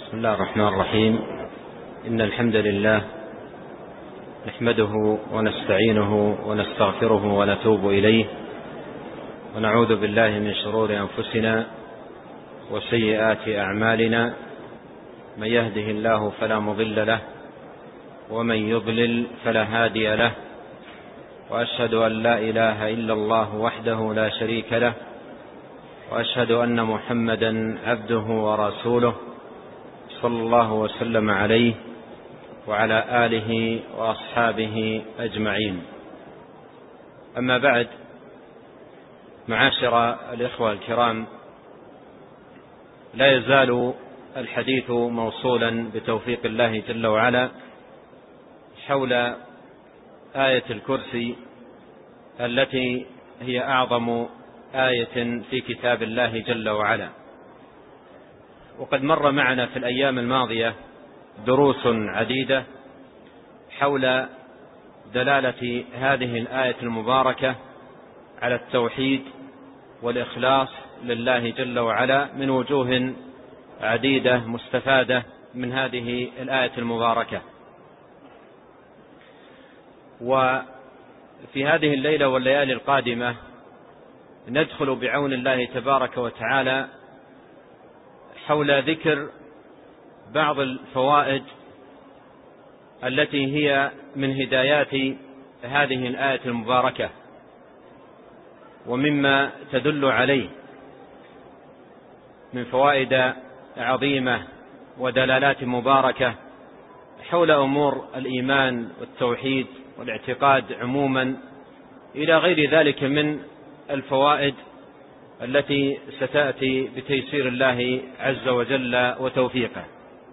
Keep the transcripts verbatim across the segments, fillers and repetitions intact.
بسم الله الرحمن الرحيم. إن الحمد لله نحمده ونستعينه ونستغفره ونتوب إليه، ونعوذ بالله من شرور أنفسنا وسيئات أعمالنا. من يهده الله فلا مضل له، ومن يضلل فلا هادي له، وأشهد أن لا إله إلا الله وحده لا شريك له، وأشهد أن محمدا عبده ورسوله صلى الله وسلم عليه وعلى آله وأصحابه أجمعين. أما بعد، معاشر الإخوة الكرام، لا يزال الحديث موصولا بتوفيق الله جل وعلا حول آية الكرسي التي هي أعظم آية في كتاب الله جل وعلا. وقد مر معنا في الأيام الماضية دروس عديدة حول دلالة هذه الآية المباركة على التوحيد والإخلاص لله جل وعلا من وجوه عديدة مستفادة من هذه الآية المباركة. وفي هذه الليلة والليالي القادمة ندخل بعون الله تبارك وتعالى حول ذكر بعض الفوائد التي هي من هدايات هذه الآية المباركة ومما تدل عليه من فوائد عظيمة ودلالات مباركة حول أمور الإيمان والتوحيد والاعتقاد عموما، إلى غير ذلك من الفوائد التي ستأتي بتيسير الله عز وجل وتوفيقه.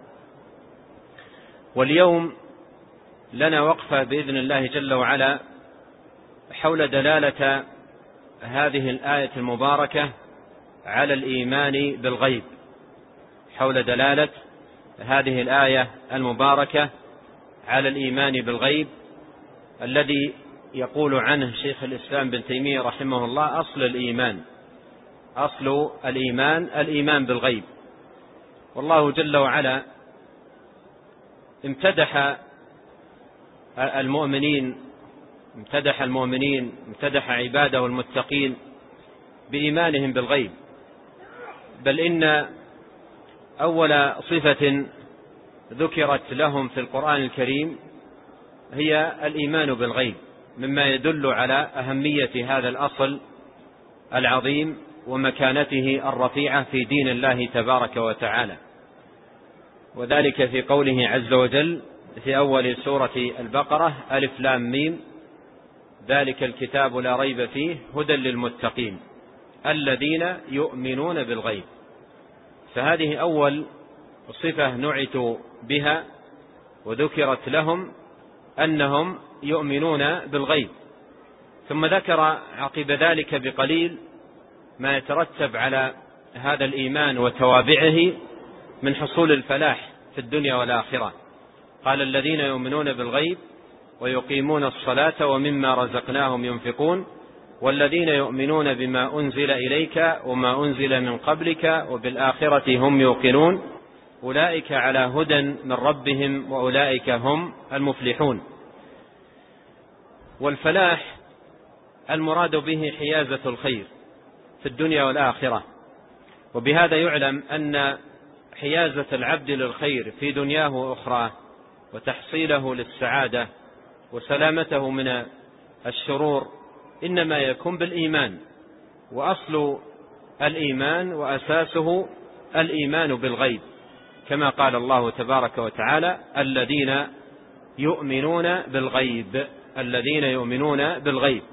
واليوم لنا وقفة بإذن الله جل وعلا حول دلالة هذه الآية المباركة على الإيمان بالغيب، حول دلالة هذه الآية المباركة على الإيمان بالغيب الذي يقول عنه شيخ الإسلام بن تيمية رحمه الله أصل الإيمان. أصل الإيمان الإيمان بالغيب. والله جل وعلا امتدح المؤمنين امتدح المؤمنين امتدح عباده المتقين بإيمانهم بالغيب، بل إن أول صفة ذكرت لهم في القرآن الكريم هي الإيمان بالغيب، مما يدل على أهمية هذا الأصل العظيم ومكانته الرفيعة في دين الله تبارك وتعالى. وذلك في قوله عز وجل في أول سورة البقرة: ألف لام ميم ذلك الكتاب لا ريب فيه هدى للمتقين الذين يؤمنون بالغيب. فهذه أول صفة نعتوا بها وذكرت لهم أنهم يؤمنون بالغيب. ثم ذكر عقب ذلك بقليل ما يترتب على هذا الإيمان وتوابعه من حصول الفلاح في الدنيا والآخرة. قال: الذين يؤمنون بالغيب ويقيمون الصلاة ومما رزقناهم ينفقون والذين يؤمنون بما أنزل إليك وما أنزل من قبلك وبالآخرة هم يوقنون أولئك على هدى من ربهم وأولئك هم المفلحون. والفلاح المراد به حيازة الخير في الدنيا والآخرة. وبهذا يعلم أن حيازة العبد للخير في دنياه وأخراه وتحصيله للسعادة وسلامته من الشرور إنما يكون بالإيمان، وأصل الإيمان وأساسه الإيمان بالغيب، كما قال الله تبارك وتعالى: الذين يؤمنون بالغيب الذين يؤمنون بالغيب.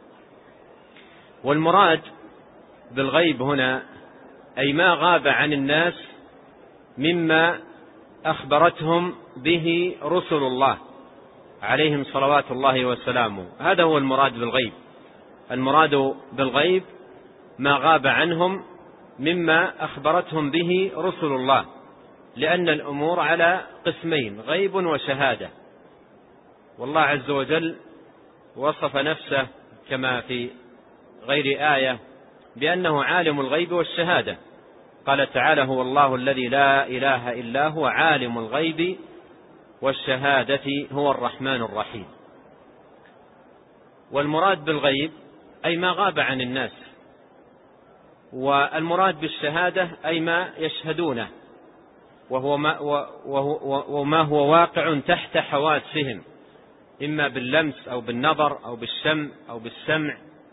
والمراد بالغيب هنا أي ما غاب عن الناس مما أخبرتهم به رسل الله عليهم صلوات الله وسلامه. هذا هو المراد بالغيب. المراد بالغيب ما غاب عنهم مما أخبرتهم به رسل الله، لأن الأمور على قسمين: غيب وشهادة. والله عز وجل وصف نفسه كما في غير آية بأنه عالم الغيب والشهادة، قال تعالى: هو الله الذي لا إله إلا هو عالم الغيب والشهادة هو الرحمن الرحيم. والمراد بالغيب أي ما غاب عن الناس، والمراد بالشهادة أي ما يشهدونه، وهو ما, وهو وما هو واقع تحت حواسهم، إما باللمس أو بالنظر أو بالشم أو بالسمع.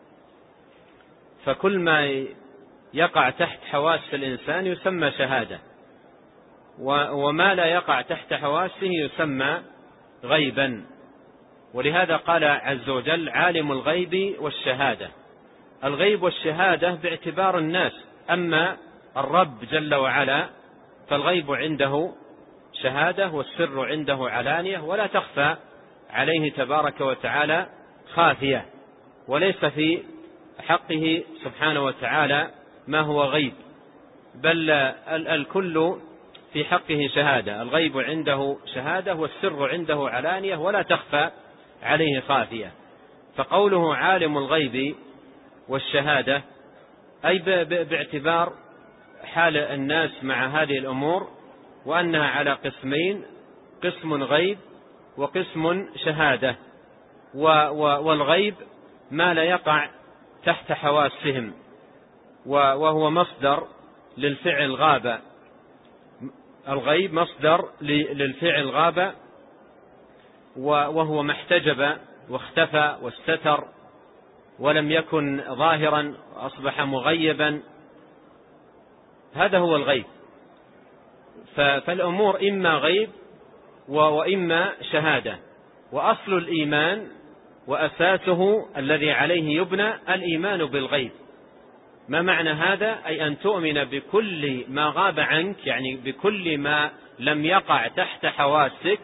فكل ما يقع تحت حواس الإنسان يسمى شهادة، وما لا يقع تحت حواسه يسمى غيبا. ولهذا قال عز وجل: عالم الغيب والشهادة. الغيب والشهادة باعتبار الناس، أما الرب جل وعلا فالغيب عنده شهادة والسر عنده علانية، ولا تخفى عليه تبارك وتعالى خافية، وليس في حقه سبحانه وتعالى ما هو غيب، بل الكل في حقه شهادة. الغيب عنده شهادة والسر عنده علانية ولا تخفى عليه خافية. فقوله عالم الغيب والشهادة أي باعتبار حال الناس مع هذه الأمور، وأنها على قسمين: قسم غيب وقسم شهادة. والغيب ما لا يقع تحت حواسهم، وهو مصدر للفعل غاب. الغيب مصدر للفعل غاب، وهو ما احتجب واختفى واستتر ولم يكن ظاهرا أصبح مغيبا، هذا هو الغيب. فالأمور إما غيب وإما شهادة. وأصل الإيمان وأساسه الذي عليه يبنى الإيمان بالغيب. ما معنى هذا؟ أي أن تؤمن بكل ما غاب عنك، يعني بكل ما لم يقع تحت حواسك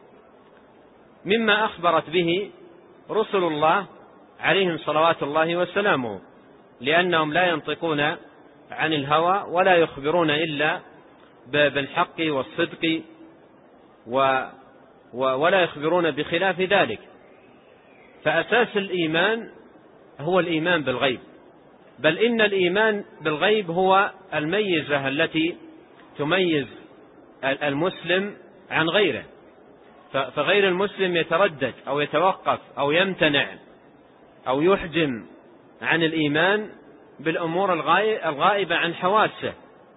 مما أخبرت به رسل الله عليهم صلوات الله وسلامه، لأنهم لا ينطقون عن الهوى ولا يخبرون إلا بالحق والصدق، ولا يخبرون بخلاف ذلك. فأساس الإيمان هو الإيمان بالغيب، بل إن الإيمان بالغيب هو الميزة التي تميز المسلم عن غيره. فغير المسلم يتردد أو يتوقف أو يمتنع أو يحجم عن الإيمان بالأمور الغائبة عن حواسه.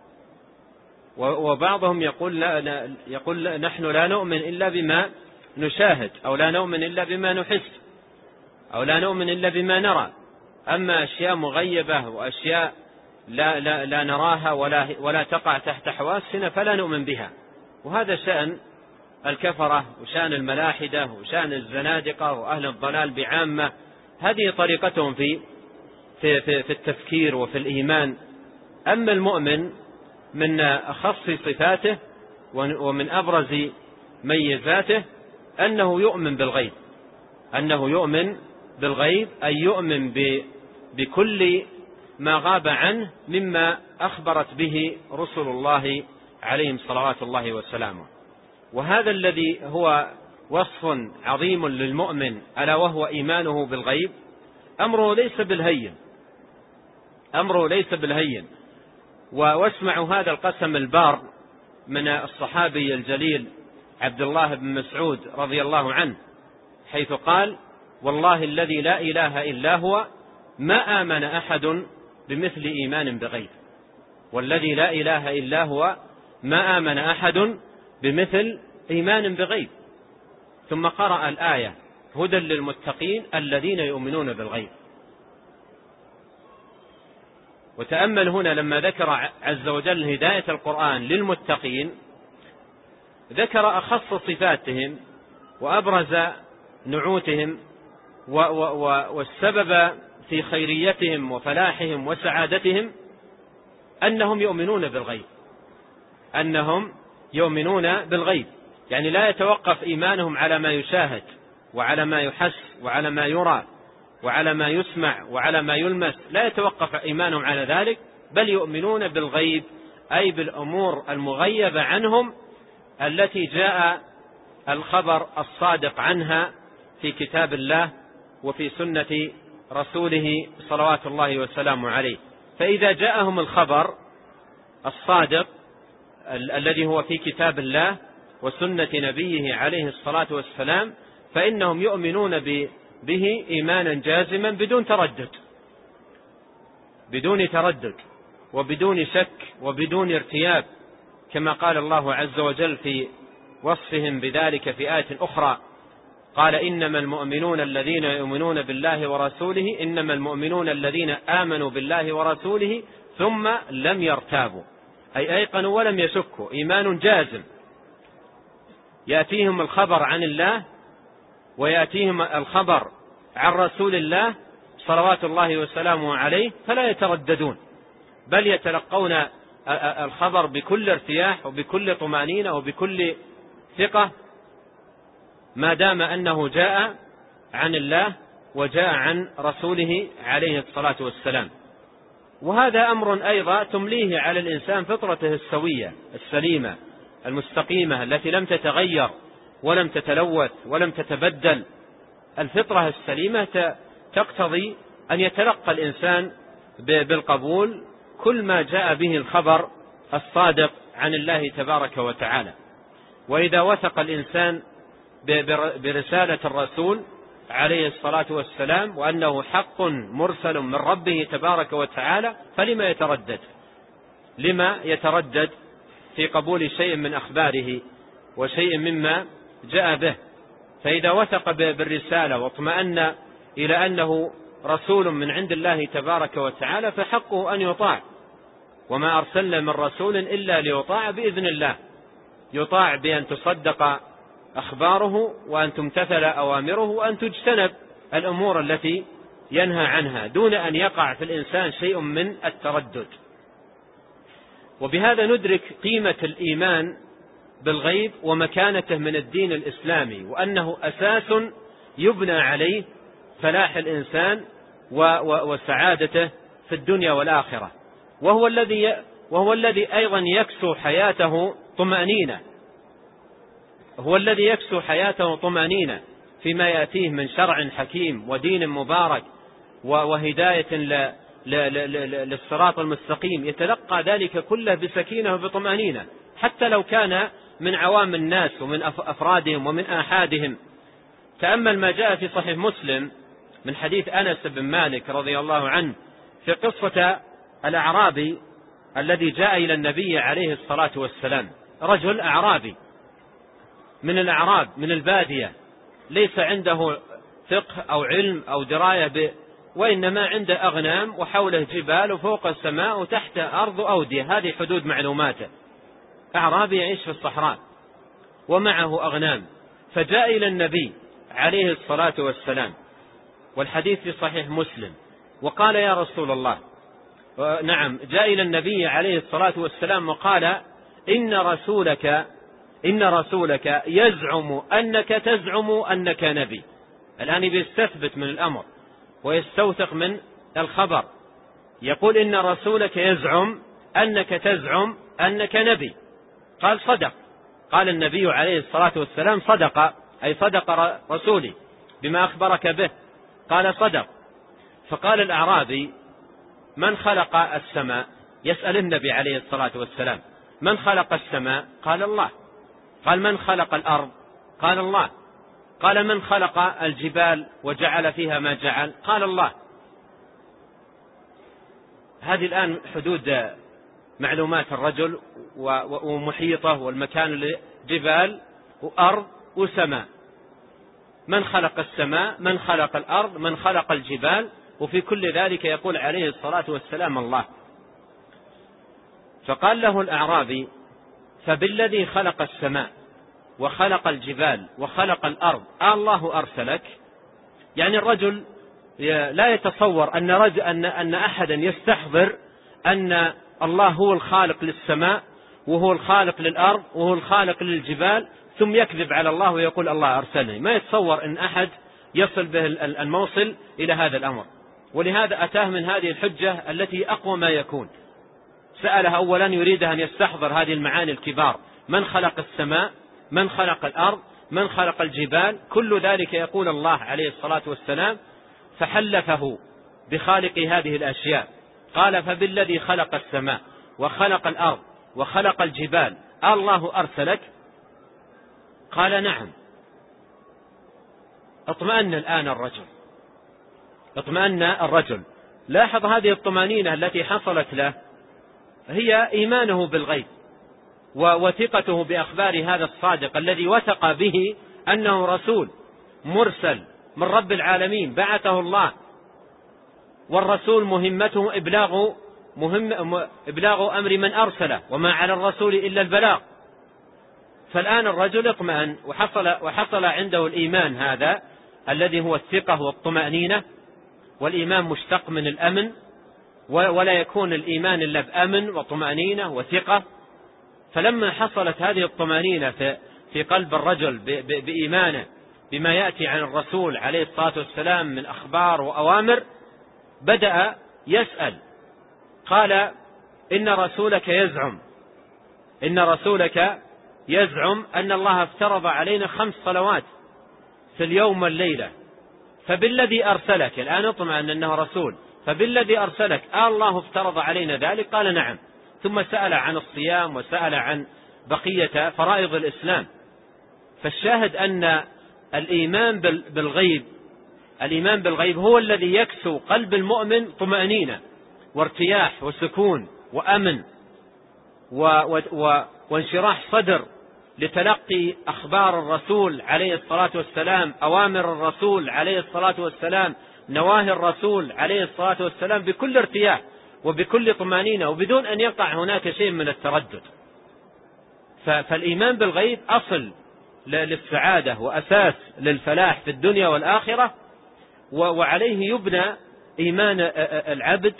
وبعضهم يقول, لا يقول نحن لا نؤمن إلا بما نشاهد، أو لا نؤمن إلا بما نحس، أو لا نؤمن إلا بما نرى. أما أشياء مغيبة وأشياء لا, لا, لا نراها ولا, ولا تقع تحت حواسنا فلا نؤمن بها. وهذا شأن الكفرة وشأن الملاحدة وشأن الزنادقة وأهل الضلال بعامة. هذه طريقتهم في, في, في, في التفكير وفي الإيمان. أما المؤمن من أخص صفاته ومن أبرز ميزاته أنه يؤمن بالغيب، أنه يؤمن بالغيب أي يؤمن بكل ما غاب عنه مما أخبرت به رسل الله عليهم صلوات الله وسلامه. وهذا الذي هو وصف عظيم للمؤمن، ألا وهو إيمانه بالغيب. أمره ليس بالهين، أمره ليس بالهين. واسمعوا هذا القسم البار من الصحابي الجليل عبد الله بن مسعود رضي الله عنه، حيث قال: والله الذي لا إله إلا هو ما آمن أحد بمثل إيمان بغيب. والذي لا إله إلا هو ما آمن أحد بمثل إيمان بغيب. ثم قرأ الآية: هدى للمتقين الذين يؤمنون بالغيب. وتأمل هنا لما ذكر عز وجل هداية القرآن للمتقين، ذكر أخص صفاتهم وأبرز نعوتهم والسبب في خيريتهم وفلاحهم وسعادتهم أنهم يؤمنون بالغيب، أنهم يؤمنون بالغيب. يعني لا يتوقف إيمانهم على ما يشاهد وعلى ما يحس وعلى ما يرى وعلى ما يسمع وعلى ما يلمس، لا يتوقف إيمانهم على ذلك، بل يؤمنون بالغيب أي بالأمور المغيبة عنهم التي جاء الخبر الصادق عنها في كتاب الله وفي سنة رسوله صلوات الله وسلامه عليه. فإذا جاءهم الخبر الصادق ال الذي هو في كتاب الله وسنة نبيه عليه الصلاة والسلام، فإنهم يؤمنون به إيمانا جازما بدون تردد بدون تردد وبدون شك وبدون ارتياب، كما قال الله عز وجل في وصفهم بذلك في آية أخرى، قال إنما المؤمنون الذين يؤمنون بالله ورسوله إنما المؤمنون الذين آمنوا بالله ورسوله ثم لم يرتابوا، أي أيقنوا ولم يشكوا، إيمان جازم يأتيهم الخبر عن الله ويأتيهم الخبر عن رسول الله صلوات الله وسلامه عليه، فلا يترددون بل يتلقون الخبر بكل ارتياح وبكل طمأنينة وبكل ثقة، ما دام أنه جاء عن الله وجاء عن رسوله عليه الصلاة والسلام. وهذا أمر أيضا تمليه على الإنسان فطرته السوية السليمة المستقيمة التي لم تتغير ولم تتلوث ولم تتبدل. الفطرة السليمة تقتضي أن يتلقى الإنسان بالقبول كل ما جاء به الخبر الصادق عن الله تبارك وتعالى. وإذا وثق الإنسان برسالة الرسول عليه الصلاة والسلام وأنه حق مرسل من ربه تبارك وتعالى، فلما يتردد لما يتردد في قبول شيء من أخباره وشيء مما جاء به؟ فإذا وثق بالرسالة واطمأن إلى أنه رسول من عند الله تبارك وتعالى فحقه أن يطاع، وما أرسلنا من رسول إلا ليطاع بإذن الله، يطاع بأن تصدق أخباره وأن تمتثل أوامره وأن تجتنب الأمور التي ينهى عنها دون أن يقع في الإنسان شيء من التردد. وبهذا ندرك قيمة الإيمان بالغيب ومكانته من الدين الإسلامي، وأنه أساس يبنى عليه فلاح الإنسان وسعادته في الدنيا والآخرة، وهو الذي وهو الذي أيضا يكسو حياته طمأنينة هو الذي يكسو حياته طمأنينة فيما يأتيه من شرع حكيم ودين مبارك وهداية للصراط المستقيم، يتلقى ذلك كله بسكينة وبطمأنينة، حتى لو كان من عوام الناس ومن أفرادهم ومن آحادهم. تأمل ما جاء في صحيح مسلم من حديث أنس بن مالك رضي الله عنه في قصة الأعرابي الذي جاء إلى النبي عليه الصلاة والسلام، رجل أعرابي من الأعراب من البادية، ليس عنده فقه أو علم أو دراية ب... وإنما عنده أغنام وحوله جبال وفوق السماء وتحت أرض أودية، هذه حدود معلوماته. أعرابي يعيش في الصحراء ومعه أغنام، فجاء إلى النبي عليه الصلاة والسلام والحديث في صحيح مسلم وقال يا رسول الله، نعم جاء إلى النبي عليه الصلاة والسلام وقال إن رسولك إن رسولك يزعم أنك تزعم أنك نبي. الآن بيستثبت من الأمر ويستوثق من الخبر، يقول إن رسولك يزعم أنك تزعم أنك نبي. قال صدق. قال النبي عليه الصلاة والسلام صدق، أي صدق رسولي بما أخبرك به. قال صدق. فقال الأعرابي من خلق السماء؟ يسأل النبي عليه الصلاة والسلام من خلق السماء؟ قال الله. قال من خلق الأرض؟ قال الله. قال من خلق الجبال وجعل فيها ما جعل؟ قال الله. هذه الآن حدود معلومات الرجل ومحيطه والمكان، جبال وأرض وسماء. من خلق السماء؟ من خلق الأرض؟ من خلق الجبال؟ وفي كل ذلك يقول عليه الصلاة والسلام الله. فقال له الأعرابي فبالذي خلق السماء وخلق الجبال وخلق الأرض الله أرسلك؟ يعني الرجل لا يتصور أن, رجل أن, أن أحدا يستحضر أن الله هو الخالق للسماء وهو الخالق للأرض وهو الخالق للجبال ثم يكذب على الله ويقول الله أرسلني. ما يتصور أن أحد يصل به الموصل إلى هذا الأمر، ولهذا أتاه من هذه الحجة التي أقوى ما يكون. سألها أولا يريد أن يستحضر هذه المعاني الكبار، من خلق السماء؟ من خلق الأرض؟ من خلق الجبال؟ كل ذلك يقول الله عليه الصلاة والسلام، فحلفه بخالق هذه الأشياء. قال فبالذي خلق السماء وخلق الأرض وخلق الجبال الله أرسلك؟ قال نعم. اطمأن الآن الرجل، اطمأن الرجل. لاحظ هذه الطمأنينة التي حصلت له هي إيمانه بالغيب ووثقته بأخبار هذا الصادق الذي وثق به أنه رسول مرسل من رب العالمين بعثه الله، والرسول مهمته إبلاغ, مهم إبلاغ أمر من أرسله، وما على الرسول إلا البلاغ. فالآن الرجل اطمأن وحصل, وحصل عنده الإيمان هذا الذي هو الثقة والطمأنينة، والإيمان مشتق من الأمن، ولا يكون الإيمان إلا بأمن وطمأنينة وثقة. فلما حصلت هذه الطمأنينة في, في قلب الرجل بإيمانه بما يأتي عن الرسول عليه الصلاة والسلام من أخبار وأوامر، بدأ يسأل. قال إن رسولك يزعم إن رسولك يزعم أن الله افترض علينا خمس صلوات في اليوم والليلة، فبالذي أرسلك، الآن اطمئن أنه رسول، فبالذي أرسلك آه الله افترض علينا ذلك؟ قال نعم. ثم سأل عن الصيام وسأل عن بقية فرائض الإسلام. فالشاهد أن الإيمان بالغيب الإيمان بالغيب هو الذي يكسو قلب المؤمن طمأنينة وارتياح وسكون وأمن و و وانشراح صدر لتلقي أخبار الرسول عليه الصلاة والسلام، أوامر الرسول عليه الصلاة والسلام، نواهي الرسول عليه الصلاة والسلام، بكل ارتياح وبكل طمأنينة وبدون أن يقع هناك شيء من التردد. فالإيمان بالغيب أصل للسعادة وأساس للفلاح في الدنيا والآخرة، وعليه يبنى إيمان العبد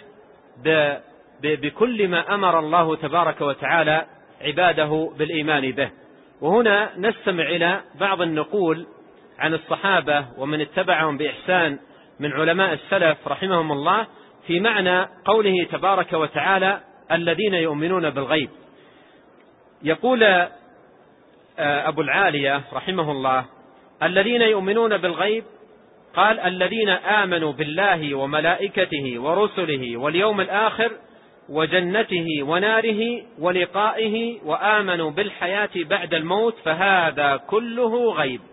بكل ما أمر الله تبارك وتعالى عباده بالإيمان به. وهنا نستمع إلى بعض النقول عن الصحابة ومن اتبعهم بإحسان من علماء السلف رحمهم الله في معنى قوله تبارك وتعالى الذين يؤمنون بالغيب. يقول أبو العالية رحمه الله الذين يؤمنون بالغيب، قال الذين آمنوا بالله وملائكته ورسله واليوم الآخر وجنته وناره ولقائه وآمنوا بالحياة بعد الموت، فهذا كله غيب.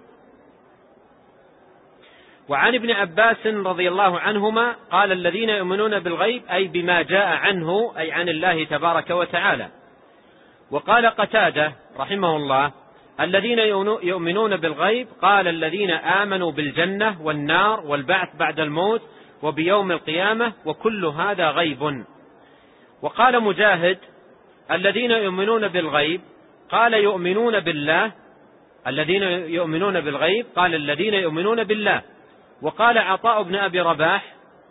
وعن ابن عباس رضي الله عنهما قال الذين يؤمنون بالغيب أي بما جاء عنه، أي عن الله تبارك وتعالى. وقال قتادة رحمه الله الذين يؤمنون بالغيب قال الذين آمنوا بالجنة والنار والبعث بعد الموت وبيوم القيامة، وكل هذا غيب. وقال مجاهد الذين يؤمنون بالغيب قال يؤمنون بالله الذين يؤمنون بالغيب قال الذين يؤمنون بالله. وقال عطاء بن أبي رباح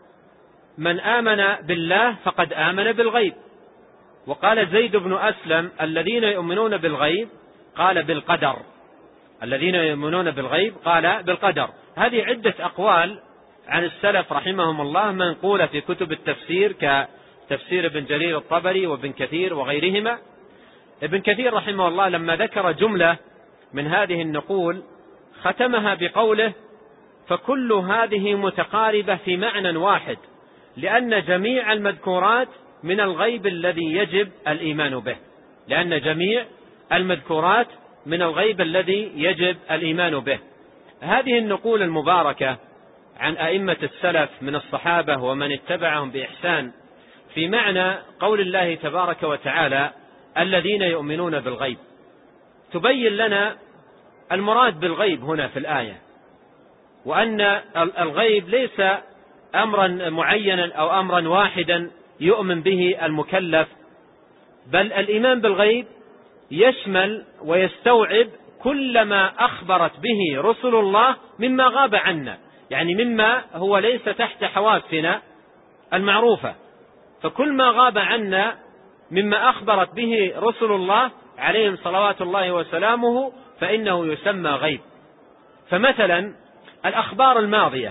من آمن بالله فقد آمن بالغيب. وقال زيد بن أسلم الذين يؤمنون بالغيب قال بالقدر الذين يؤمنون بالغيب قال بالقدر. هذه عدة أقوال عن السلف رحمهم الله منقولة في كتب التفسير كتفسير ابن جرير الطبري وابن كثير وغيرهما. ابن كثير رحمه الله لما ذكر جملة من هذه النقول ختمها بقوله فكل هذه متقاربة في معنى واحد، لأن جميع المذكورات من الغيب الذي يجب الإيمان به لأن جميع المذكورات من الغيب الذي يجب الإيمان به. هذه النقول المباركة عن أئمة السلف من الصحابة ومن اتبعهم بإحسان في معنى قول الله تبارك وتعالى الذين يؤمنون بالغيب تبين لنا المراد بالغيب هنا في الآية، وأن الغيب ليس أمرا معينا أو أمرا واحدا يؤمن به المكلف، بل الإيمان بالغيب يشمل ويستوعب كل ما أخبرت به رسل الله مما غاب عنا، يعني مما هو ليس تحت حواسنا المعروفة. فكل ما غاب عنا مما أخبرت به رسل الله عليهم صلوات الله وسلامه فإنه يسمى غيب. فمثلا الأخبار الماضية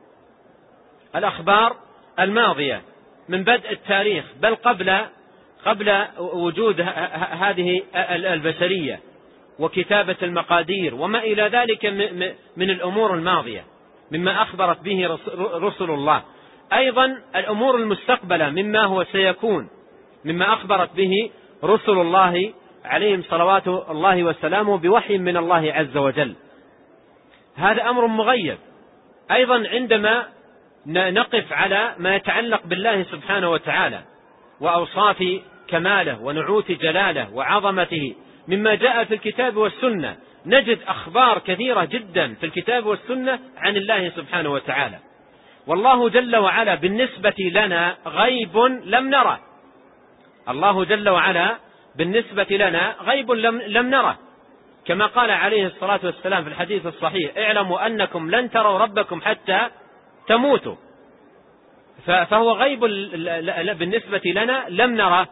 الأخبار الماضية من بدء التاريخ بل قبل قبل وجود هذه البشرية وكتابة المقادير وما إلى ذلك من الأمور الماضية مما أخبرت به رسل الله. أيضا الأمور المستقبلة مما هو سيكون مما أخبرت به رسل الله عليهم صلوات الله وسلامه بوحي من الله عز وجل. هذا أمر مغيب. أيضا عندما نقف على ما يتعلق بالله سبحانه وتعالى وأوصاف كماله ونعوت جلاله وعظمته مما جاء في الكتاب والسنة، نجد أخبار كثيرة جدا في الكتاب والسنة عن الله سبحانه وتعالى. والله جل وعلا بالنسبة لنا غيب لم نره. الله جل وعلا بالنسبة لنا غيب لم, لم نره، كما قال عليه الصلاة والسلام في الحديث الصحيح: اعلموا أنكم لن تروا ربكم حتى تموتوا. فهو غيب بالنسبة لنا لم نره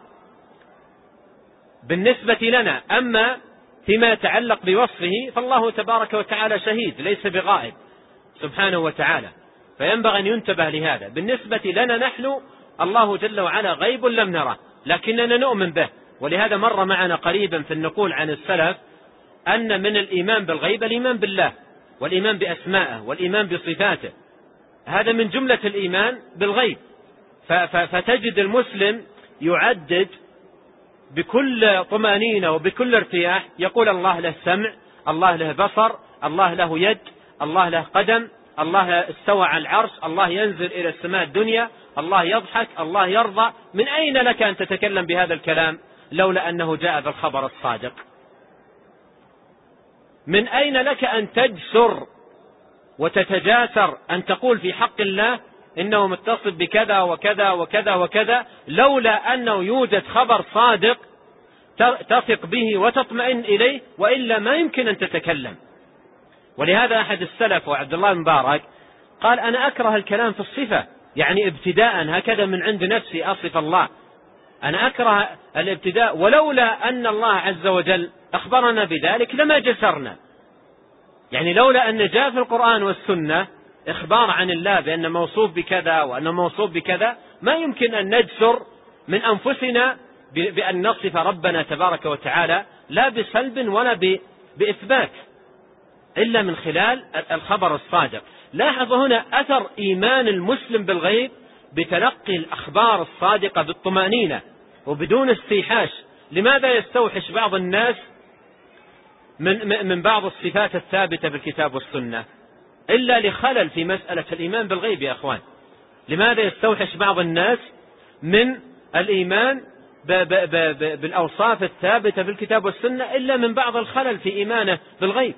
بالنسبة لنا. أما فيما يتعلق بوصفه فالله تبارك وتعالى شهيد ليس بغائب سبحانه وتعالى، فينبغي أن ينتبه لهذا. بالنسبة لنا نحن الله جل وعلا غيب لم نره، لكننا نؤمن به. ولهذا مر معنا قريبا في النقول عن السلف أن من الإيمان بالغيب الإيمان بالله والإيمان بأسمائه والإيمان بصفاته، هذا من جملة الإيمان بالغيب. فتجد المسلم يعدد بكل طمأنينة وبكل ارتياح، يقول الله له سمع، الله له بصر، الله له يد، الله له قدم، الله استوى على العرش، الله ينزل إلى السماء الدنيا، الله يضحك، الله يرضى. من أين لك أن تتكلم بهذا الكلام لولا أنه جاء بالخبر الصادق؟ من أين لك أن تجسر وتتجاسر أن تقول في حق الله إنه متصف بكذا وكذا وكذا وكذا لولا أنه يوجد خبر صادق تثق به وتطمئن إليه، وإلا ما يمكن أن تتكلم. ولهذا أحد السلف وعبد الله المبارك قال: أنا أكره الكلام في الصفة، يعني ابتداء هكذا من عند نفسي أصف الله، أنا أكره الابتداء، ولولا أن الله عز وجل أخبرنا بذلك لما جسرنا. يعني لولا أن جاء في القرآن والسنة إخبار عن الله بأن موصوف بكذا وأن موصوف بكذا، ما يمكن أن نجسر من أنفسنا بأن نصف ربنا تبارك وتعالى لا بسلب ولا بإثبات إلا من خلال الخبر الصادق. لاحظ هنا أثر إيمان المسلم بالغيب بتلقي الأخبار الصادقة بالطمأنينة وبدون استيحاش. لماذا يستوحش بعض الناس من من بعض الصفات الثابتة بالكتاب والسنة؟ إلا لخلل في مسألة الإيمان بالغيب يا أخوان. لماذا يستوحش بعض الناس من الإيمان بالأوصاف الثابتة بالكتاب والسنة إلا من بعض الخلل في إيمانه بالغيب؟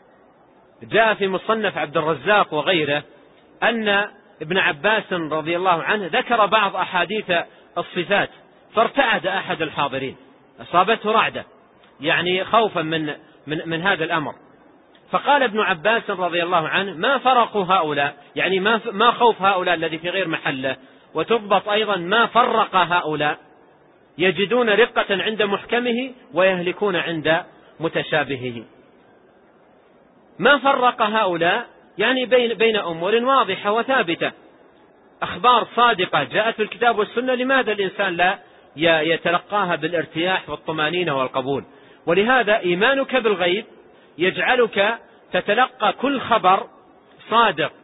جاء في مصنف عبد الرزاق وغيره أن ابن عباس رضي الله عنه ذكر بعض أحاديث الصفات، فارتعد أحد الحاضرين، أصابته رعدة يعني خوفا من, من, من هذا الأمر. فقال ابن عباس رضي الله عنه: ما فرقوا هؤلاء، يعني ما, ما خوف هؤلاء الذي في غير محله، وتضبط أيضا ما فرق هؤلاء، يجدون رقة عند محكمه ويهلكون عند متشابهه. ما فرق هؤلاء يعني بين, بين أمور واضحة وثابتة، أخبار صادقة جاءت في الكتاب والسنة، لماذا الإنسان لا يتلقاها بالارتياح والطمأنينة والقبول؟ ولهذا إيمانك بالغيب يجعلك تتلقى كل خبر صادق،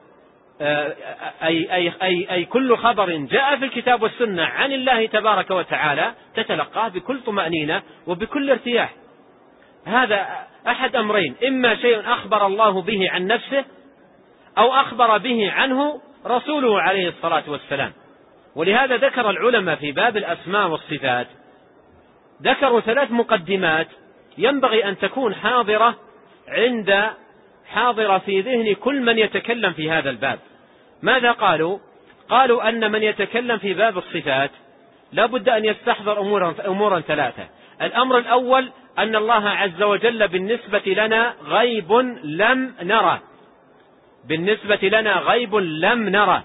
أي, أي, أي, أي كل خبر جاء في الكتاب والسنة عن الله تبارك وتعالى تتلقاه بكل طمأنينة وبكل ارتياح. هذا أحد أمرين: إما شيء أخبر الله به عن نفسه، أو أخبر به عنه رسوله عليه الصلاة والسلام. ولهذا ذكر العلماء في باب الأسماء والصفات ذكروا ثلاث مقدمات ينبغي أن تكون حاضرة عند حاضرة في ذهن كل من يتكلم في هذا الباب. ماذا قالوا؟ قالوا أن من يتكلم في باب الصفات لا بد أن يستحضر أمورا, أمورا ثلاثة. الأمر الأول أن الله عز وجل بالنسبة لنا غيب لم نره، بالنسبة لنا غيب لم نره،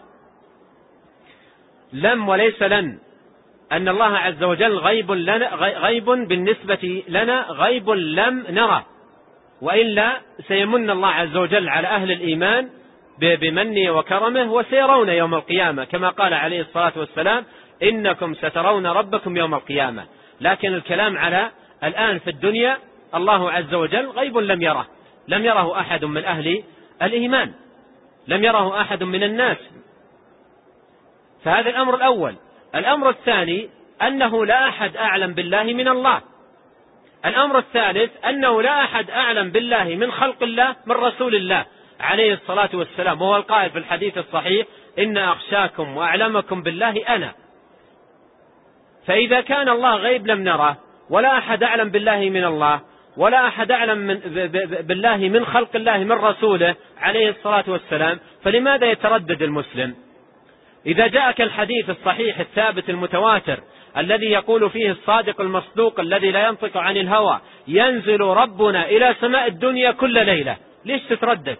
لم وليس لن، أن الله عز وجل غيب, لنا غيب بالنسبة لنا غيب لم نره، وإلا سيمن الله عز وجل على أهل الإيمان بمنه وكرمه وسيرون يوم القيامة، كما قال عليه الصلاة والسلام: إنكم سترون ربكم يوم القيامة. لكن الكلام على الآن في الدنيا الله عز وجل غيب لم يره، لم يره أحد من أهل الإيمان، لم يره أحد من الناس. فهذا الأمر الأول. الأمر الثاني أنه لا أحد أعلم بالله من الله. الأمر الثالث أنه لا أحد أعلم بالله من خلق الله من رسول الله عليه الصلاة والسلام، وهو القائل في الحديث الصحيح: إن أخشاكم وأعلمكم بالله أنا. فإذا كان الله غيب لم نره، ولا أحد أعلم بالله من الله، ولا أحد أعلم من بالله من خلق الله من رسوله عليه الصلاة والسلام، فلماذا يتردد المسلم؟ إذا جاءك الحديث الصحيح الثابت المتواتر الذي يقول فيه الصادق المصدوق الذي لا ينطق عن الهوى: ينزل ربنا إلى سماء الدنيا كل ليلة، ليش تتردد؟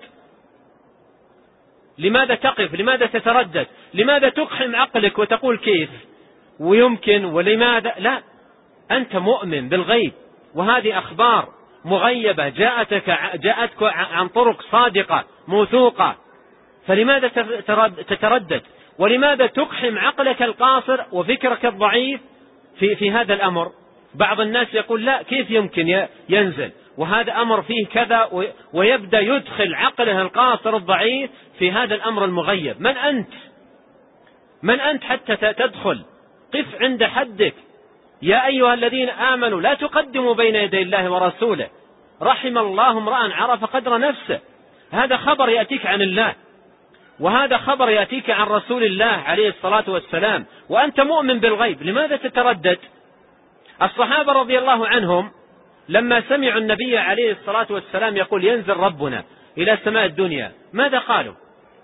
لماذا تقف؟ لماذا تتردد؟ لماذا تقحم عقلك وتقول كيف ويمكن ولماذا؟ لا، أنت مؤمن بالغيب، وهذه أخبار مغيبة جاءتك جاءتك عن طرق صادقة موثوقة، فلماذا تتردد؟ ولماذا تقحم عقلك القاصر وفكرك الضعيف في في هذا الأمر؟ بعض الناس يقول: لا، كيف يمكن ينزل، وهذا أمر فيه كذا، ويبدأ يدخل عقله القاصر الضعيف في هذا الأمر المغيب. من أنت؟ من أنت حتى تدخل؟ قف عند حدك. يا أيها الذين آمنوا لا تقدموا بين يدي الله ورسوله، رحم الله امرأ عرف قدر نفسه. هذا خبر يأتيك عن الله، وهذا خبر يأتيك عن رسول الله عليه الصلاة والسلام، وأنت مؤمن بالغيب، لماذا تتردد؟ الصحابة رضي الله عنهم لما سمعوا النبي عليه الصلاة والسلام يقول: ينزل ربنا إلى سماء الدنيا، ماذا قالوا؟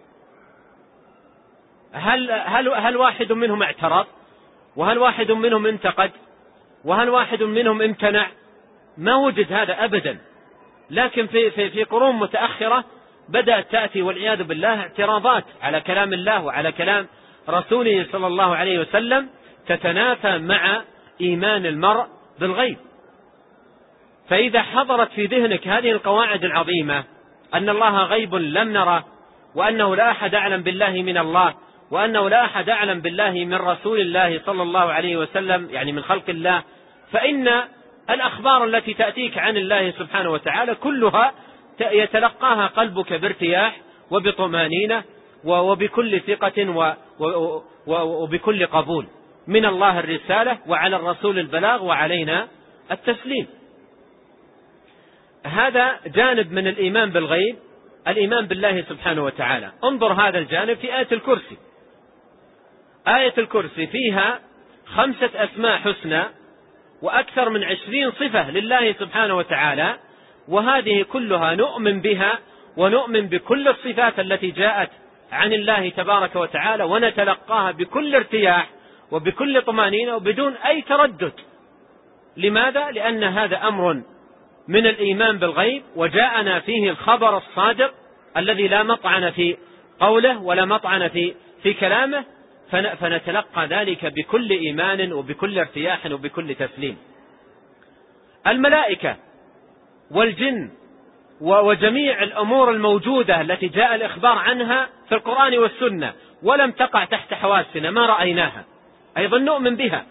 هل, هل, هل واحد منهم اعترض؟ وهل واحد منهم انتقد؟ وهل واحد منهم امتنع؟ ما وجد هذا أبدا. لكن في, في, في قرون متأخرة بدأت تأتي والعياذ بالله اعتراضات على كلام الله وعلى كلام رسوله صلى الله عليه وسلم تتنافى مع إيمان المرء بالغيب. فإذا حضرت في ذهنك هذه القواعد العظيمة: أن الله غيب لم نره، وأنه لا أحد أعلم بالله من الله، وأنه لا أحد أعلم بالله من رسول الله صلى الله عليه وسلم، يعني من خلق الله، فإن الأخبار التي تأتيك عن الله سبحانه وتعالى كلها يتلقاها قلبك بارتياح وبطمانينة وبكل ثقة وبكل قبول. من الله الرسالة، وعلى الرسول البلاغ، وعلينا التسليم. هذا جانب من الإيمان بالغيب، الإيمان بالله سبحانه وتعالى. انظر هذا الجانب في آية الكرسي. آية الكرسي فيها خمسة أسماء حسنى وأكثر من عشرين صفة لله سبحانه وتعالى، وهذه كلها نؤمن بها، ونؤمن بكل الصفات التي جاءت عن الله تبارك وتعالى، ونتلقاها بكل ارتياح وبكل طمانينة وبدون أي تردد. لماذا؟ لأن هذا أمر من الإيمان بالغيب، وجاءنا فيه الخبر الصادق الذي لا مطعن في قوله ولا مطعن في في كلامه، فنتلقى ذلك بكل إيمان وبكل ارتياح وبكل تسليم. الملائكة والجن وجميع الأمور الموجودة التي جاء الإخبار عنها في القرآن والسنة ولم تقع تحت حواسنا، ما رأيناها، أيضا نؤمن بها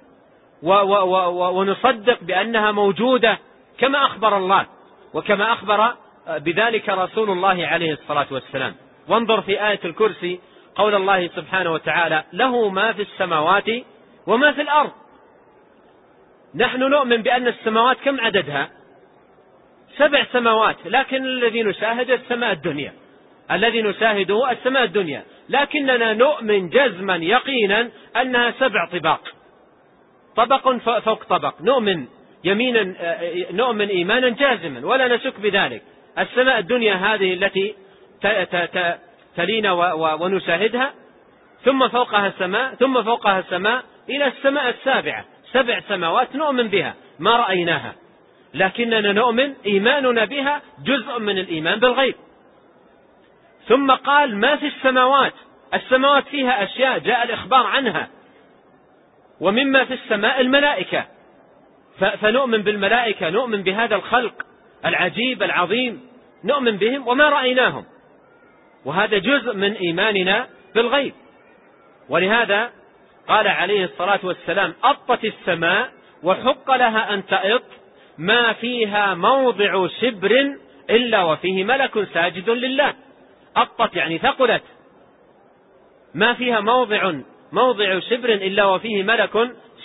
ونصدق بأنها موجودة كما أخبر الله، وكما أخبر بذلك رسول الله عليه الصلاة والسلام. وانظر في آية الكرسي قول الله سبحانه وتعالى: له ما في السماوات وما في الأرض. نحن نؤمن بأن السماوات كم عددها؟ سبع سماوات، لكن الذي نشاهد السماء الدنيا، الذي نشاهده السماء الدنيا، لكننا نؤمن جزما يقينا أنها سبع طباق، طبق فوق طبق، نؤمن يمينا نؤمن إيمانا جازما ولا نشك بذلك. السماء الدنيا هذه التي تلينا ونشاهدها، ثم فوقها السماء، ثم فوقها السماء إلى السماء السابعة، سبع سماوات نؤمن بها ما رأيناها، لكننا نؤمن، إيماننا بها جزء من الإيمان بالغيب. ثم قال: ما في السماوات، السماوات فيها أشياء جاء الإخبار عنها، ومما في السماء الملائكة، فنؤمن بالملائكة، نؤمن بهذا الخلق العجيب العظيم، نؤمن بهم وما رأيناهم، وهذا جزء من إيماننا بالغيب. ولهذا قال عليه الصلاة والسلام: أطت السماء وحق لها أن تأط، ما فيها موضع شبر إلا وفيه ملك ساجد لله. أطت يعني ثقلت، ما فيها موضع موضع شبر إلا وفيه ملك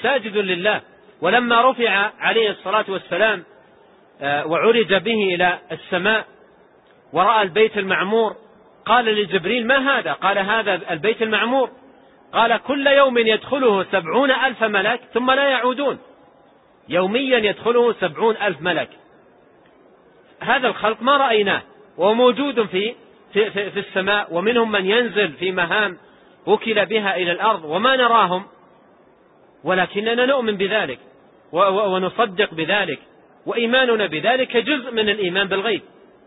ساجد لله. ولما رفع عليه الصلاة والسلام وعرج به إلى السماء ورأى البيت المعمور قال لجبريل: ما هذا؟ قال: هذا البيت المعمور. قال: كل يوم يدخله سبعون ألف ملك ثم لا يعودون. يوميا يدخله سبعون ألف ملك. هذا الخلق ما رأيناه، وموجود في, في, في, في السماء، ومنهم من ينزل في مهام وكل بها إلى الأرض وما نراهم، ولكننا نؤمن بذلك ونصدق بذلك، وإيماننا بذلك جزء من الإيمان بالغيب.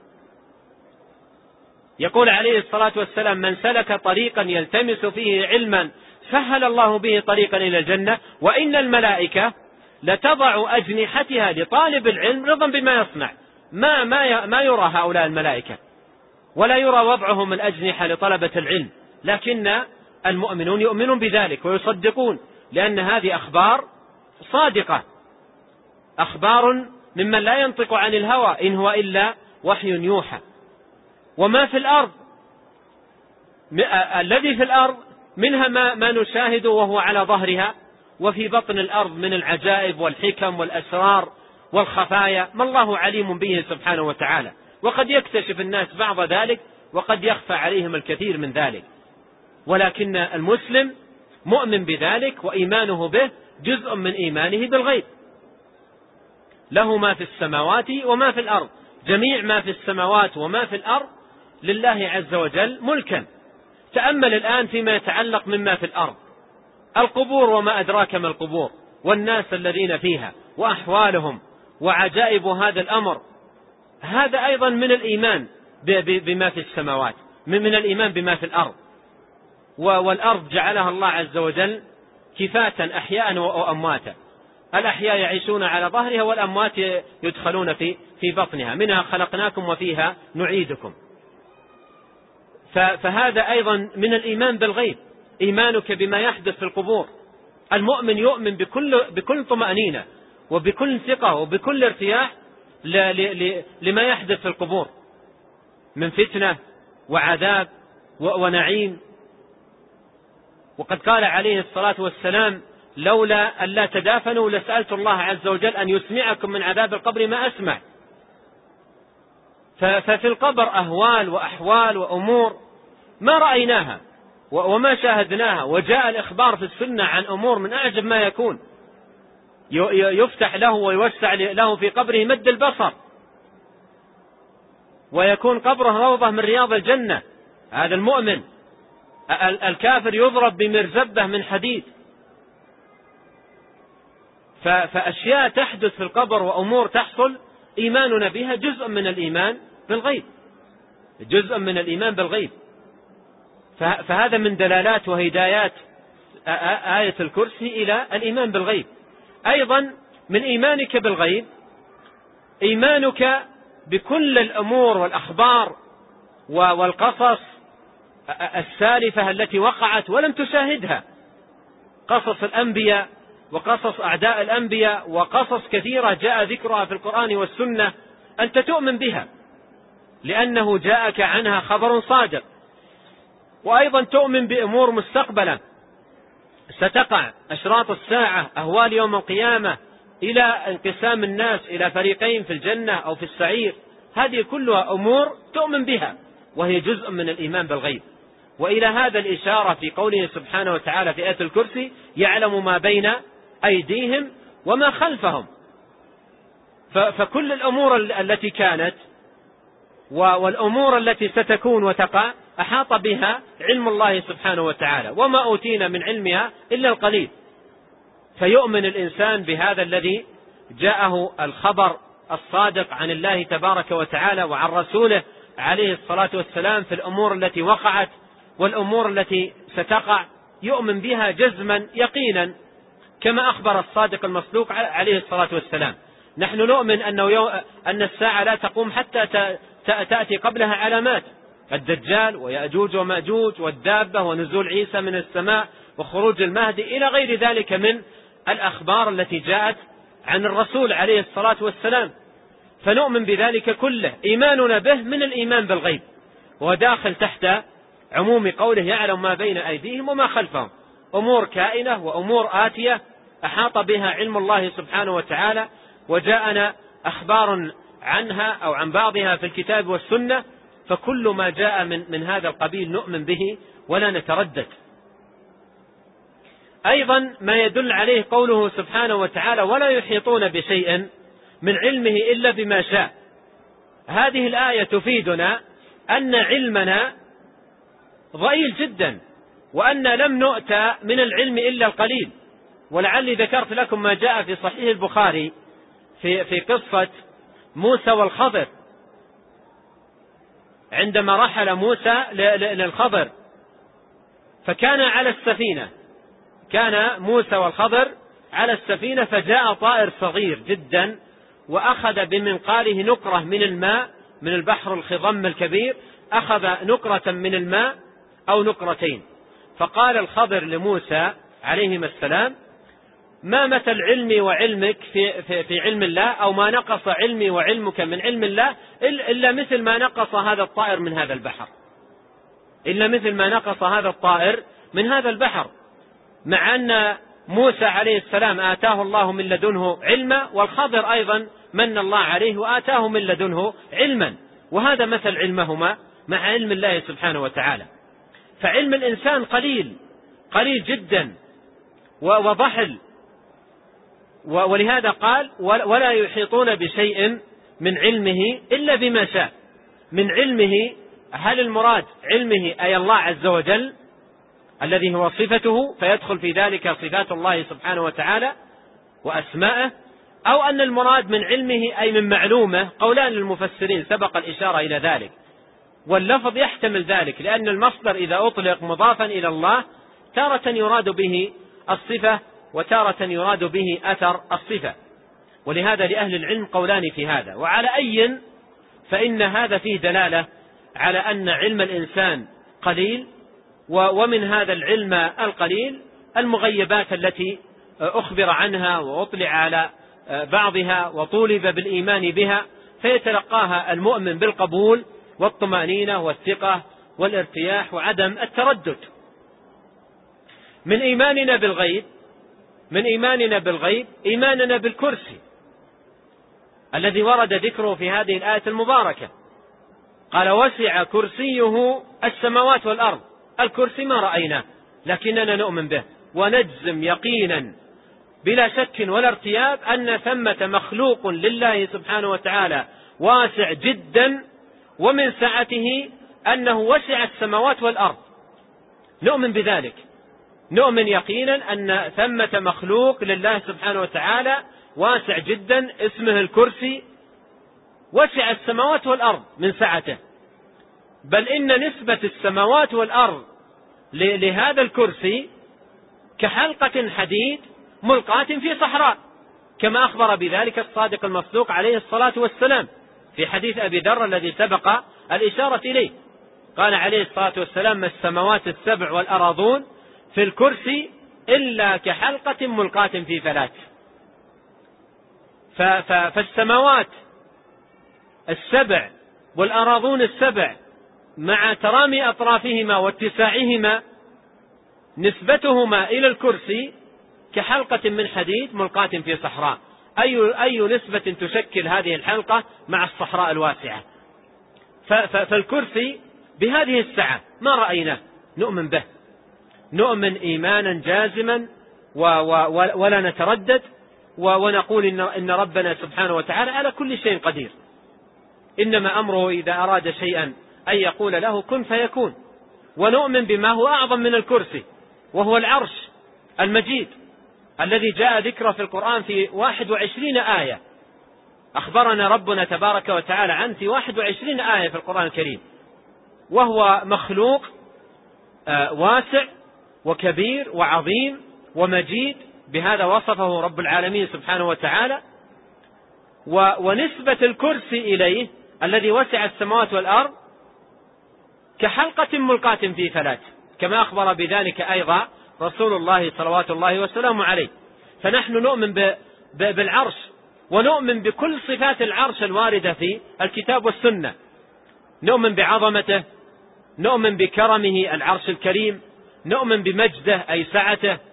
يقول عليه الصلاة والسلام: من سلك طريقا يلتمس فيه علما سهل الله به طريقا إلى الجنة، وإن الملائكة لتضع أجنحتها لطالب العلم رضا بما يصنع. ما, ما, ما يرى هؤلاء الملائكة، ولا يرى وضعهم الأجنحة لطلبة العلم، لكن المؤمنون يؤمنون بذلك ويصدقون، لأن هذه أخبار صادقة، أخبار ممن لا ينطق عن الهوى إن هو إلا وحي يوحى. وما في الأرض، الذي في الأرض منها ما, ما نشاهد وهو على ظهرها، وفي بطن الأرض من العجائب والحكم والأسرار والخفايا ما الله عليم به سبحانه وتعالى، وقد يكتشف الناس بعض ذلك وقد يخفى عليهم الكثير من ذلك، ولكن المسلم مؤمن بذلك، وإيمانه به جزء من إيمانه بالغيب. له ما في السماوات وما في الأرض، جميع ما في السماوات وما في الأرض لله عز وجل ملكا. تأمل الآن فيما يتعلق مما في الأرض، القبور وما أدراك ما القبور، والناس الذين فيها وأحوالهم وعجائب هذا الأمر. هذا أيضا من الإيمان بما في السماوات، من الإيمان بما في الأرض. والأرض جعلها الله عز وجل كفاة أحياء وأمواتا، الأحياء يعيشون على ظهرها، والأموات يدخلون في في بطنها، منها خلقناكم وفيها نعيدكم. فهذا أيضا من الإيمان بالغيب، إيمانك بما يحدث في القبور. المؤمن يؤمن بكل بكل طمأنينة وبكل ثقة وبكل ارتياح لما يحدث في القبور من فتنة وعذاب ونعيم. وقد قال عليه الصلاة والسلام: لولا أن لا تدافنوا لسألت الله عز وجل أن يسمعكم من عذاب القبر ما أسمع. ففي القبر أهوال وأحوال وأمور ما رأيناها وما شاهدناها، وجاء الإخبار في السنة عن أمور من أعجب ما يكون. يفتح له ويوسع له في قبره مد البصر، ويكون قبره روضة من رياض الجنة، هذا المؤمن. الكافر يضرب بمرزبة من حديد. فأشياء تحدث في القبر وأمور تحصل إيماننا بها جزء من الإيمان بالغيب، جزء من الإيمان بالغيب. فهذا من دلالات وهدايات آية الكرسي إلى الإيمان بالغيب. أيضا من إيمانك بالغيب إيمانك بكل الأمور والأخبار والقصص السالفة التي وقعت ولم تشاهدها، قصص الأنبياء وقصص أعداء الأنبياء وقصص كثيرة جاء ذكرها في القرآن والسنة، أنت تؤمن بها لأنه جاءك عنها خبر صادق. وأيضا تؤمن بأمور مستقبلة ستقع، أشراط الساعة، أهوال يوم القيامة، إلى انقسام الناس إلى فريقين في الجنة أو في السعير. هذه كلها أمور تؤمن بها وهي جزء من الإيمان بالغيب. وإلى هذا الإشارة في قوله سبحانه وتعالى في آية الكرسي: يعلم ما بين أيديهم وما خلفهم. فكل الأمور التي كانت والأمور التي ستكون وتقع أحاط بها علم الله سبحانه وتعالى، وما أوتينا من علمها إلا القليل. فيؤمن الإنسان بهذا الذي جاءه الخبر الصادق عن الله تبارك وتعالى وعن رسوله عليه الصلاة والسلام في الأمور التي وقعت والأمور التي ستقع، يؤمن بها جزما يقينا كما أخبر الصادق المصدوق عليه الصلاة والسلام. نحن نؤمن أنه يو... أن الساعة لا تقوم حتى ت... تأتي قبلها علامات، الدجال ويأجوج ومأجوج والدابة ونزول عيسى من السماء وخروج المهدي إلى غير ذلك من الأخبار التي جاءت عن الرسول عليه الصلاة والسلام. فنؤمن بذلك كله. إيماننا به من الإيمان بالغيب، وداخل تحت عموم قوله: يعلم ما بين أيديهم وما خلفهم، أمور كائنة وأمور آتية أحاط بها علم الله سبحانه وتعالى، وجاءنا أخبار عنها أو عن بعضها في الكتاب والسنة، فكل ما جاء من, من هذا القبيل نؤمن به ولا نتردد. أيضا ما يدل عليه قوله سبحانه وتعالى: ولا يحيطون بشيء من علمه إلا بما شاء. هذه الآية تفيدنا أن علمنا ضئيل جدا، وأن لم نؤتى من العلم إلا القليل. ولعلي ذكرت لكم ما جاء في صحيح البخاري في, في قصة موسى والخضر، عندما رحل موسى للخضر فكان على السفينة، كان موسى والخضر على السفينة، فجاء طائر صغير جدا وأخذ بمنقاره نقرة من الماء من البحر الخضم الكبير، أخذ نقرة من الماء أو نقرتين، فقال الخضر لموسى عليهما السلام: ما مثل علمي وعلمك في, في, في علم الله، أو ما نقص علمي وعلمك من علم الله إلا مثل ما نقص هذا الطائر من هذا البحر، إلا مثل ما نقص هذا الطائر من هذا البحر. مع أن موسى عليه السلام آتاه الله من لدنه علما، والخضر أيضا من الله عليه وآتاه من لدنه علما، وهذا مثل علمهما مع علم الله سبحانه وتعالى. فعلم الإنسان قليل قليل جدا وضحل، ولهذا قال: ولا يحيطون بشيء من علمه إلا بما شاء. من علمه، هل المراد علمه أي الله عز وجل الذي هو صفته، فيدخل في ذلك صفات الله سبحانه وتعالى وأسماءه، أو أن المراد من علمه أي من معلومه؟ قولان للمفسرين سبق الإشارة إلى ذلك، واللفظ يحتمل ذلك، لأن المصدر إذا أطلق مضافا إلى الله تارة يراد به الصفة وتارة يراد به أثر الصفة، ولهذا لأهل العلم قولان في هذا. وعلى أي فإن هذا فيه دلالة على أن علم الإنسان قليل، ومن هذا العلم القليل المغيبات التي أخبر عنها وأطلع على بعضها وطولب بالإيمان بها، فيتلقاها المؤمن بالقبول والطمأنينة والثقة والارتياح وعدم التردد. من إيماننا بالغيب من إيماننا بالغيب إيماننا بالكرسي الذي ورد ذكره في هذه الآية المباركة. قال: وسع كرسيه السماوات والأرض. الكرسي ما رأيناه لكننا نؤمن به ونجزم يقينا بلا شك ولا ارتياب أن ثمة مخلوق لله سبحانه وتعالى واسع جدا، ومن سعته أنه وسع السماوات والأرض. نؤمن بذلك، نؤمن يقينا أن ثمة مخلوق لله سبحانه وتعالى واسع جدا اسمه الكرسي، وسع السماوات والأرض من سعته، بل إن نسبة السماوات والأرض لهذا الكرسي كحلقة حديد ملقاة في صحراء، كما أخبر بذلك الصادق المصدوق عليه الصلاة والسلام في حديث أبي ذر الذي سبق الإشارة إليه. قال عليه الصلاة والسلام: ما السماوات السبع والأراضون في الكرسي إلا كحلقة ملقاة في فلاة. فالسماوات السبع والأراضون السبع مع ترامي أطرافهما واتساعهما نسبتهما إلى الكرسي كحلقة من حديد ملقاة في صحراء. أي, أي نسبة تشكل هذه الحلقة مع الصحراء الواسعة؟ فالكرسي بهذه السعة ما رأيناه، نؤمن به، نؤمن إيمانا جازما ولا نتردد، ونقول إن ربنا سبحانه وتعالى على كل شيء قدير، إنما أمره إذا أراد شيئا أن يقول له كن فيكون. ونؤمن بما هو أعظم من الكرسي، وهو العرش المجيد الذي جاء ذكره في القرآن في واحد وعشرين آية، أخبرنا ربنا تبارك وتعالى عنه في واحد وعشرين آية في القرآن الكريم، وهو مخلوق واسع وكبير وعظيم ومجيد، بهذا وصفه رب العالمين سبحانه وتعالى. ونسبة الكرسي إليه الذي وسع السماوات والأرض كحلقة ملقاة في فلاة، كما أخبر بذلك أيضا رسول الله صلوات الله وسلامه عليه. فنحن نؤمن بالعرش، ونؤمن بكل صفات العرش الواردة في الكتاب والسنة. نؤمن بعظمته، نؤمن بكرمه العرش الكريم، نؤمن بمجده أي سعته،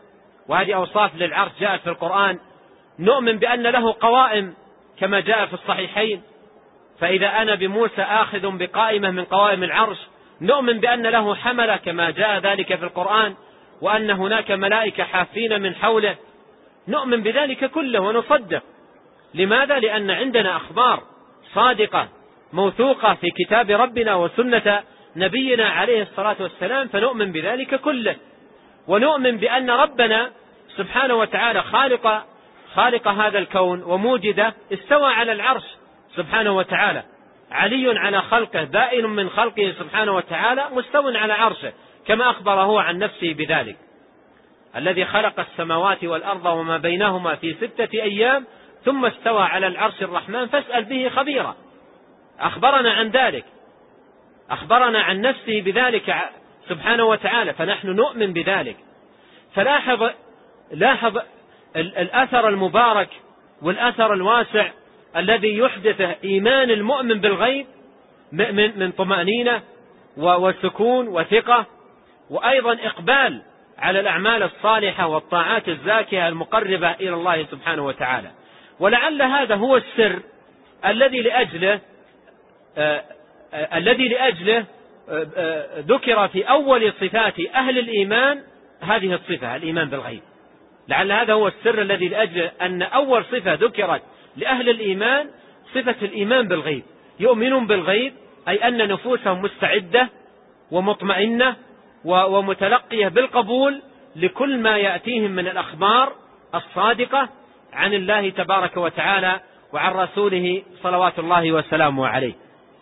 وهذه أوصاف للعرش جاءت في القرآن. نؤمن بأن له قوائم كما جاء في الصحيحين، فإذا أنا بموسى آخذ بقائمة من قوائم العرش. نؤمن بأن له حملة كما جاء ذلك في القرآن، وأن هناك ملائكة حافين من حوله. نؤمن بذلك كله ونصدق. لماذا؟ لأن عندنا أخبار صادقة موثوقة في كتاب ربنا وسنة نبينا عليه الصلاة والسلام، فنؤمن بذلك كله. ونؤمن بأن ربنا سبحانه وتعالى خالق خالق هذا الكون وموجده، استوى على العرش سبحانه وتعالى، علي على خلقه، بائن من خلقه سبحانه وتعالى، مستو على عرشه، كما أخبر هو عن نفسه بذلك. الذي خلق السماوات والأرض وما بينهما في ستة أيام ثم استوى على العرش الرحمن فاسأل به خبيرا. أخبرنا عن ذلك، أخبرنا عن نفسه بذلك سبحانه وتعالى، فنحن نؤمن بذلك. فلاحظ لاحظ الأثر المبارك والأثر الواسع الذي يحدثه إيمان المؤمن بالغيب من من طمأنينة وسكون وثقة، وأيضا إقبال على الأعمال الصالحة والطاعات الزاكية المقربة إلى الله سبحانه وتعالى. ولعل هذا هو السر الذي لأجله آه آه الذي لأجله آه آه ذكر في أول صفات أهل الإيمان هذه الصفة، الإيمان بالغيب. لعل هذا هو السر الذي لأجله أن أول صفة ذكرت لأهل الإيمان صفة الإيمان بالغيب. يؤمنون بالغيب أي أن نفوسهم مستعدة ومطمئنة ومتلقية بالقبول لكل ما يأتيهم من الأخبار الصادقة عن الله تبارك وتعالى وعن رسوله صلوات الله وسلامه عليه.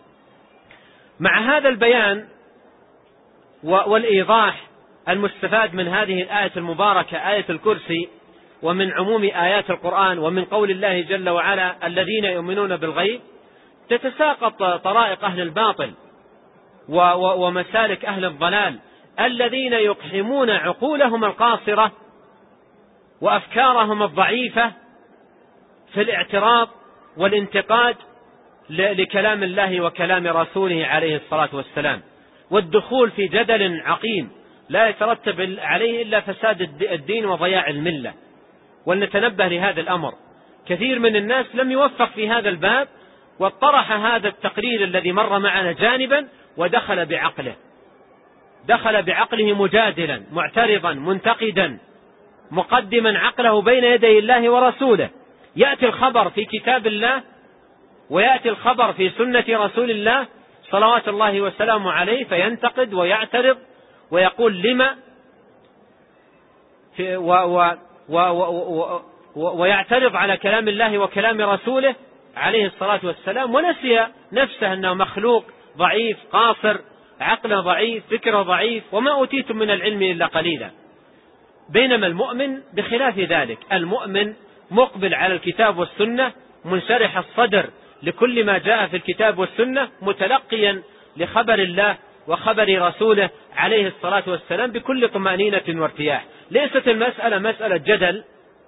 مع هذا البيان والإيضاح المستفاد من هذه الآية المباركة آية الكرسي، ومن عموم آيات القرآن، ومن قول الله جل وعلا الذين يؤمنون بالغيب، تتساقط طرائق أهل الباطل ومسالك أهل الضلال الذين يقحمون عقولهم القاصرة وأفكارهم الضعيفة في الاعتراض والانتقاد لكلام الله وكلام رسوله عليه الصلاة والسلام، والدخول في جدل عقيم لا يترتب عليه إلا فساد الدين وضياع الملة. ولنتنبه لهذا الأمر. كثير من الناس لم يوفق في هذا الباب، واطرح هذا التقرير الذي مر معنا جانبا ودخل بعقله، دخل بعقله مجادلا معترضا منتقدا مقدما عقله بين يدي الله ورسوله. يأتي الخبر في كتاب الله ويأتي الخبر في سنة رسول الله صلوات الله وسلامه عليه، فينتقد ويعترض ويقول لما في و و و و و ويعترض على كلام الله وكلام رسوله عليه الصلاة والسلام، ونسي نفسه أنه مخلوق ضعيف قاصر، عقله ضعيف، فكره ضعيف، وما أوتيتم من العلم إلا قليلا. بينما المؤمن بخلاف ذلك، المؤمن مقبل على الكتاب والسنة، منشرح الصدر لكل ما جاء في الكتاب والسنة، متلقيا لخبر الله وخبر رسوله عليه الصلاة والسلام بكل طمأنينة وارتياح. ليست المسألة مسألة جدل،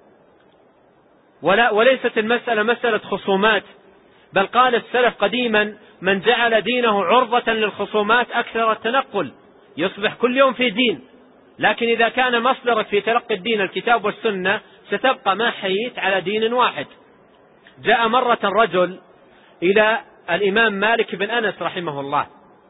ولا وليست المسألة مسألة خصومات، بل قال السلف قديما: من جعل دينه عرضة للخصومات أكثر التنقل، يصبح كل يوم في دين. لكن إذا كان مصدرك في تلقي الدين الكتاب والسنة ستبقى ما حييت على دين واحد. جاء مرة رجل إلى الإمام مالك بن أنس رحمه الله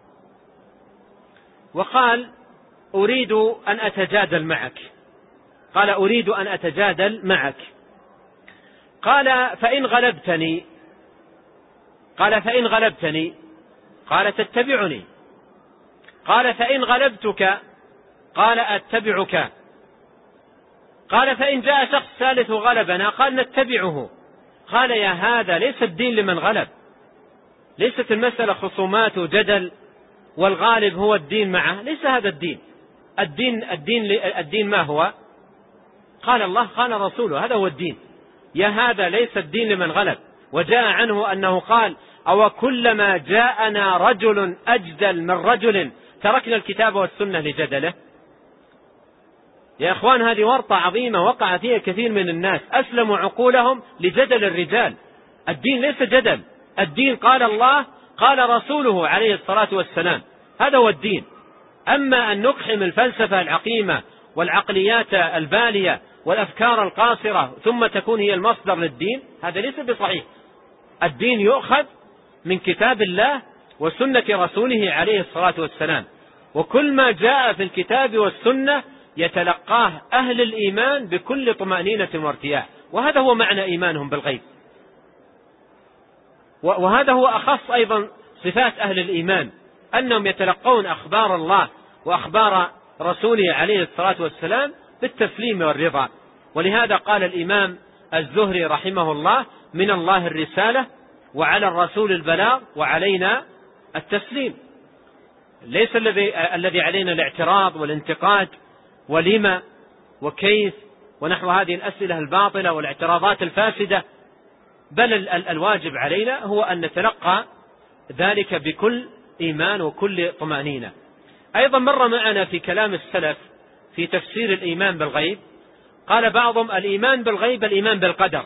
وقال: أريد أن أتجادل معك. قال: أريد أن أتجادل معك. قال: فإن غلبتني. قال: فإن غلبتني. قال: تتبعني. قال: فإن غلبتك. قال: أتبعك. قال: فإن جاء شخص ثالث غلبنا. قال: نتبعه. قال: يا هذا ليس الدين لمن غلب، ليست المسألة خصومات وجدل والغالب هو الدين معه، ليس هذا الدين. الدين الدين الدين ما هو؟ قال الله قال رسوله، هذا هو الدين. يا هذا ليس الدين لمن غلب. وجاء عنه أنه قال: أو كلما جاءنا رجل أجدل من رجل تركنا الكتاب والسنة لجدله. يا إخوان، هذه ورطة عظيمة وقع فيها كثير من الناس، أسلموا عقولهم لجدل الرجال. الدين ليس جدل، الدين قال الله قال رسوله عليه الصلاة والسلام، هذا هو الدين. أما أن نقحم الفلسفة العقيمة والعقليات البالية والأفكار القاصرة ثم تكون هي المصدر للدين، هذا ليس بصحيح. الدين يؤخذ من كتاب الله وسنة رسوله عليه الصلاة والسلام، وكل ما جاء في الكتاب والسنة يتلقاه أهل الإيمان بكل طمأنينة وارتياح، وهذا هو معنى إيمانهم بالغيب، وهذا هو أخص أيضا صفات أهل الإيمان، أنهم يتلقون أخبار الله وأخبار رسوله عليه الصلاة والسلام بالتسليم والرضا. ولهذا قال الإمام الزهري رحمه الله: من الله الرسالة وعلى الرسول البلاغ وعلينا التسليم. ليس الذي الذي علينا الاعتراض والانتقاد ولما وكيف ونحو هذه الأسئلة الباطلة والاعتراضات الفاسدة، بل الواجب علينا هو أن نتلقى ذلك بكل إيمان وكل طمأنينة. أيضا مر معنا في كلام السلف في تفسير الإيمان بالغيب، قال بعضهم: الإيمان بالغيب الإيمان بالقدر،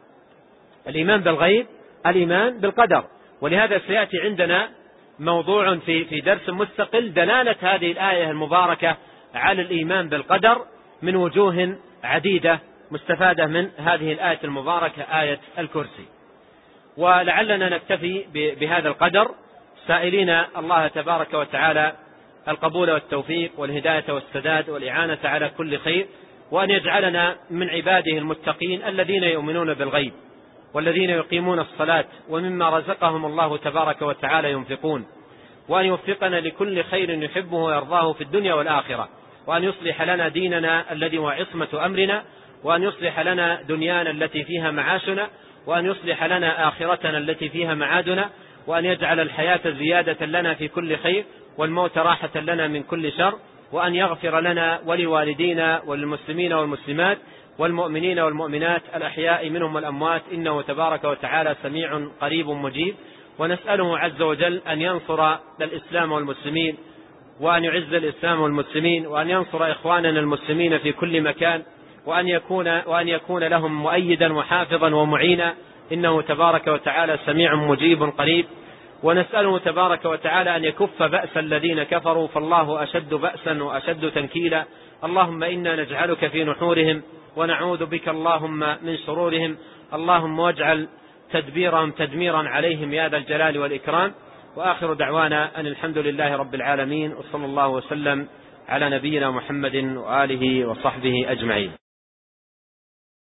الإيمان بالغيب الإيمان بالقدر. ولهذا سيأتي عندنا موضوع في في درس مستقل دلالة هذه الآية المباركة على الإيمان بالقدر من وجوه عديدة مستفادة من هذه الآية المباركة، آية الكرسي. ولعلنا نكتفي بهذا القدر، سائلين الله تبارك وتعالى القبول والتوفيق والهداية والسداد والإعانة على كل خير، وأن يجعلنا من عباده المتقين الذين يؤمنون بالغيب والذين يقيمون الصلاة ومما رزقهم الله تبارك وتعالى ينفقون، وأن يوفقنا لكل خير يحبه ويرضاه في الدنيا والآخرة، وأن يصلح لنا ديننا الذي هو عصمة أمرنا، وأن يصلح لنا دنيانا التي فيها معاشنا، وأن يصلح لنا آخرتنا التي فيها معادنا، وأن يجعل الحياة زيادة لنا في كل خير والموت راحة لنا من كل شر، وأن يغفر لنا ولوالدينا وللمسلمين والمسلمات والمؤمنين والمؤمنات الأحياء منهم والأموات، إنه تبارك وتعالى سميع قريب مجيب. ونسأله عز وجل أن ينصر الإسلام والمسلمين، وأن يعز الإسلام والمسلمين، وأن ينصر إخواننا المسلمين في كل مكان، وأن يكون, وأن يكون لهم مؤيدا وحافظا ومعينا، إنه تبارك وتعالى سميع مجيب قريب. ونسأله تبارك وتعالى أن يكف بأس الذين كفروا، فالله أشد بأسا وأشد تنكيلا. اللهم إنا نجعلك في نحورهم ونعوذ بك اللهم من شرورهم، اللهم واجعل تدبيرهم تدميرا عليهم يا ذا الجلال والإكرام. وآخر دعوانا أن الحمد لله رب العالمين، وصلى الله وسلم على نبينا محمد وآله وصحبه أجمعين.